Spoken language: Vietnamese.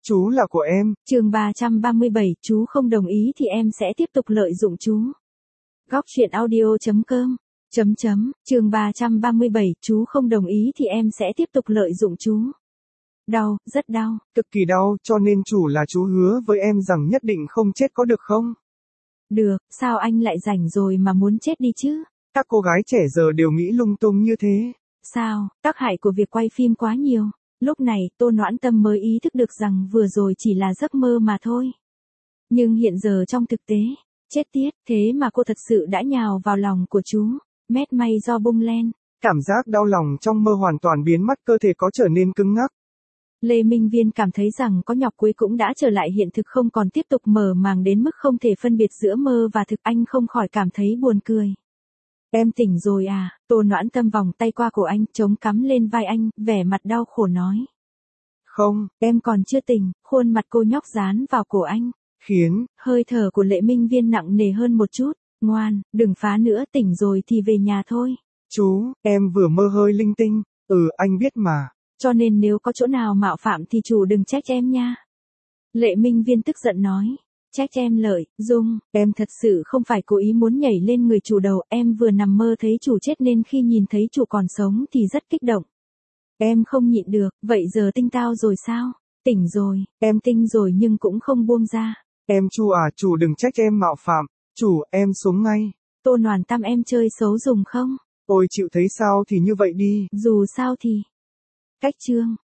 Chú là của em. Chương 337, chú không đồng ý thì em sẽ tiếp tục lợi dụng chú. Góc truyện audio.com. Chương 337, chú không đồng ý thì em sẽ tiếp tục lợi dụng chú. Đau, rất đau. Cực kỳ đau, cho nên chủ là chú hứa với em rằng nhất định không chết có được không? Được, sao anh lại rảnh rồi mà muốn chết đi chứ? Các cô gái trẻ giờ đều nghĩ lung tung như thế. Sao, tác hại của việc quay phim quá nhiều. Lúc này, Tô Noãn Tâm mới ý thức được rằng vừa rồi chỉ là giấc mơ mà thôi. Nhưng hiện giờ trong thực tế, chết tiết, thế mà cô thật sự đã nhào vào lòng của chú, mét may do bung lên. Cảm giác đau lòng trong mơ hoàn toàn biến mất, cơ thể có trở nên cứng ngắc. Lê Minh Viên cảm thấy rằng có nhọc cuối cũng đã trở lại hiện thực, không còn tiếp tục mơ màng đến mức không thể phân biệt giữa mơ và thực. Anh không khỏi cảm thấy buồn cười. Em tỉnh rồi à? Tô Noãn Tâm vòng tay qua cổ anh, chống cắm lên vai anh, vẻ mặt đau khổ nói. Không, em còn chưa tỉnh. Khuôn mặt cô nhóc dán vào cổ anh. Khiến hơi thở của Lệ Minh Viên nặng nề hơn một chút. Ngoan, đừng phá nữa, tỉnh rồi thì về nhà thôi. Chú, em vừa mơ hơi linh tinh. Anh biết mà. Cho nên nếu có chỗ nào mạo phạm thì chủ đừng trách em nha. Lệ Minh Viên tức giận nói. Trách em Lợi, Dung, em thật sự không phải cố ý muốn nhảy lên người chủ đầu, em vừa nằm mơ thấy chủ chết nên khi nhìn thấy chủ còn sống thì rất kích động. Em không nhịn được, vậy giờ tinh tao rồi sao? Tỉnh rồi, em tinh rồi nhưng cũng không buông ra. Em Chu à, chủ đừng trách em mạo phạm, chủ, em xuống ngay. Tô Noãn Tâm, em chơi xấu dùng không? Ôi chịu thấy sao thì như vậy đi. Dù sao thì. Cách chương.